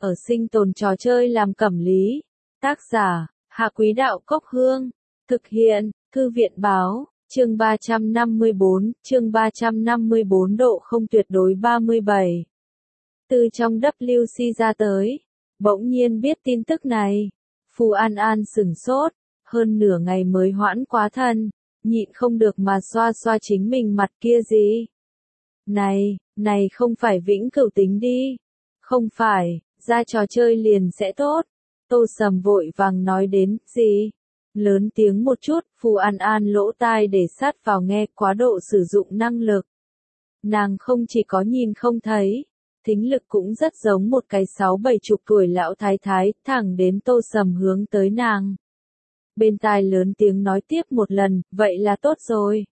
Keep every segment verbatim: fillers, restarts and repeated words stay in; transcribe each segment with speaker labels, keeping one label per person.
Speaker 1: ở sinh tồn trò chơi làm cẩm lý. Tác giả, Hạ Quý Đạo Cốc Hương. Thực hiện, Thư viện Báo, chương ba trăm năm mươi bốn, chương ba trăm năm mươi bốn độ không tuyệt đối ba mươi bảy. Từ trong W C ra tới, bỗng nhiên biết tin tức này. Phù An An sửng sốt, hơn nửa ngày mới hoãn quá thân, nhịn không được mà xoa xoa chính mình mặt kia gì. Này, này không phải vĩnh cửu tính đi. Không phải, ra trò chơi liền sẽ tốt. Tô Sầm vội vàng nói đến, gì? Lớn tiếng một chút, Phù An An lỗ tai để sát vào nghe, quá độ sử dụng năng lực. Nàng không chỉ có nhìn không thấy, thính lực cũng rất giống một cái sáu bảy chục tuổi lão thái thái, thẳng đến Tô Sầm hướng tới nàng. Bên tai lớn tiếng nói tiếp một lần, vậy là tốt rồi.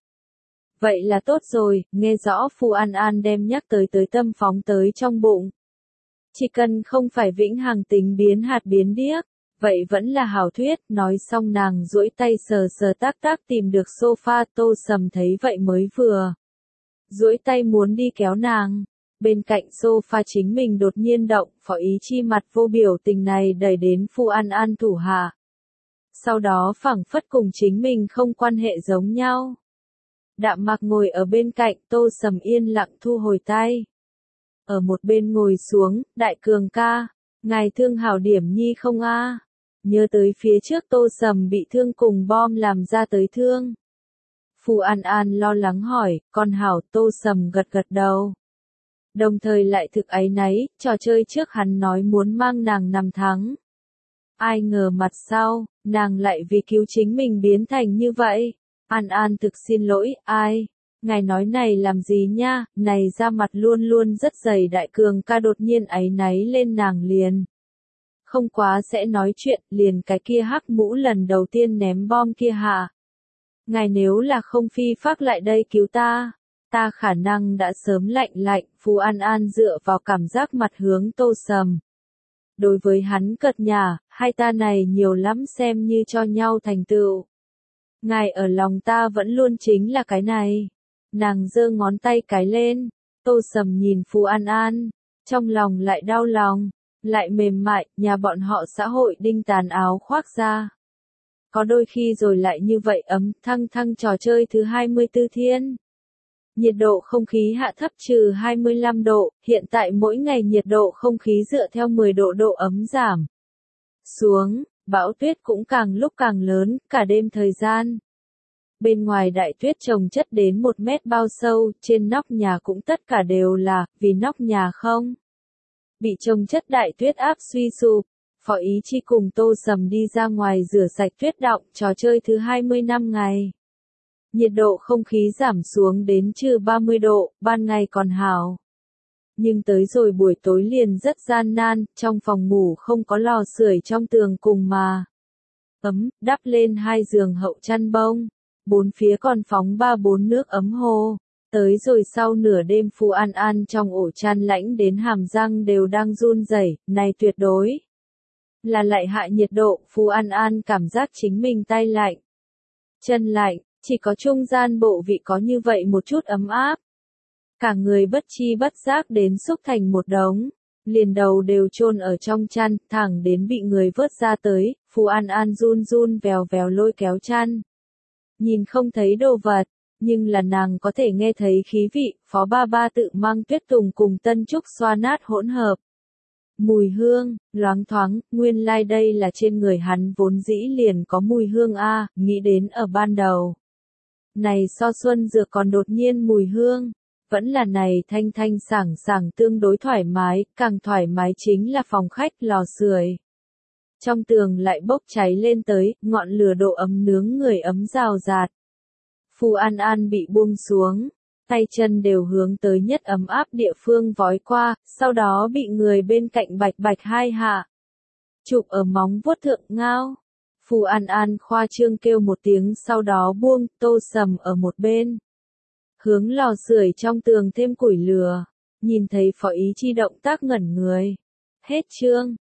Speaker 1: Vậy là tốt rồi, nghe rõ Phù An An đem nhắc tới tới tâm phóng tới trong bụng. Chỉ cần không phải vĩnh hằng tính biến hạt biến điếc, vậy vẫn là hảo thuyết. Nói xong nàng duỗi tay sờ sờ tác tác tìm được sofa. Tô Sầm thấy vậy mới vừa duỗi tay muốn đi kéo nàng. Bên cạnh sofa chính mình đột nhiên động, Phó Ý Chi mặt vô biểu tình này đẩy đến Phù An An thủ hạ. Sau đó phảng phất cùng chính mình không quan hệ giống nhau. Đạm Mạc ngồi ở bên cạnh, Tô Sầm yên lặng thu hồi tay. Ở một bên ngồi xuống, Đại Cường ca, ngài thương hảo điểm nhi không a? Nhớ tới phía trước Tô Sầm bị thương cùng bom làm ra tới thương. Phù An An lo lắng hỏi, con hảo. Tô Sầm gật gật đầu. Đồng thời lại thực áy náy, trò chơi trước hắn nói muốn mang nàng nằm thắng. Ai ngờ mặt sau, nàng lại vì cứu chính mình biến thành như vậy. An An thực xin lỗi, ai? Ngài nói này làm gì nha, này ra mặt luôn luôn rất dày. Đại Cường ca đột nhiên áy náy lên nàng liền. Không quá sẽ nói chuyện, liền cái kia hắc mũ lần đầu tiên ném bom kia hạ. Ngài nếu là không phi phác lại đây cứu ta, ta khả năng đã sớm lạnh lạnh. Phù An An dựa vào cảm giác mặt hướng Tô Sầm. Đối với hắn cợt nhả, hai ta này nhiều lắm xem như cho nhau thành tựu. Ngài ở lòng ta vẫn luôn chính là cái này. Nàng giơ ngón tay cái lên. Tô Sầm nhìn Phù An An, trong lòng lại đau lòng, lại mềm mại. Nhà bọn họ xã hội đinh tàn áo khoác ra. Có đôi khi rồi lại như vậy ấm. Thăng thăng trò chơi thứ hai mươi tư thiên. Nhiệt độ không khí hạ thấp trừ hai mươi lăm độ, hiện tại mỗi ngày nhiệt độ không khí dựa theo mười độ độ ấm giảm xuống, bão tuyết cũng càng lúc càng lớn, cả đêm thời gian. Bên ngoài đại tuyết chồng chất đến một mét bao sâu, trên nóc nhà cũng tất cả đều là, vì nóc nhà không bị chồng chất đại tuyết áp suy sụp. Phó Ý Chi cùng Tô Sầm đi ra ngoài rửa sạch tuyết đọng, trò chơi thứ hai mươi năm ngày. Nhiệt độ không khí giảm xuống đến trừ ba mươi độ, ban ngày còn hảo. Nhưng tới rồi buổi tối liền rất gian nan, trong phòng ngủ không có lò sưởi trong tường cùng mà ấm, đắp lên hai giường hậu chăn bông, bốn phía còn phóng ba bốn nước ấm hồ. Tới rồi sau nửa đêm Phù An An trong ổ chăn lạnh đến hàm răng đều đang run rẩy, này tuyệt đối là lại hạ nhiệt độ. Phù An An cảm giác chính mình tay lạnh, chân lạnh, chỉ có trung gian bộ vị có như vậy một chút ấm áp. Cả người bất chi bất giác đến xúc thành một đống, liền đầu đều chôn ở trong chăn, thẳng đến bị người vớt ra tới. Phù An An run run vèo vèo lôi kéo chăn. Nhìn không thấy đồ vật, nhưng là nàng có thể nghe thấy khí vị. Phó ba ba tự mang tuyết tùng cùng tân trúc xoa nát hỗn hợp. Mùi hương, loáng thoáng, nguyên lai like đây là trên người hắn vốn dĩ liền có mùi hương a. Nghĩ đến ở ban đầu. Này so xuân dược còn đột nhiên mùi hương. Vẫn là này thanh thanh sảng sảng tương đối thoải mái, càng thoải mái chính là phòng khách lò sưởi. Trong tường lại bốc cháy lên tới, ngọn lửa độ ấm nướng người ấm rào rạt. Phù An An bị buông xuống, tay chân đều hướng tới nhất ấm áp địa phương vói qua, sau đó bị người bên cạnh bạch bạch hai hạ. Chụp ở móng vuốt thượng ngao. Phù An An khoa trương kêu một tiếng sau đó buông. Tô Sầm ở một bên. Hướng lò sưởi trong tường thêm củi lửa. Nhìn thấy Phó Ý Chi động tác ngẩn người. Hết chương.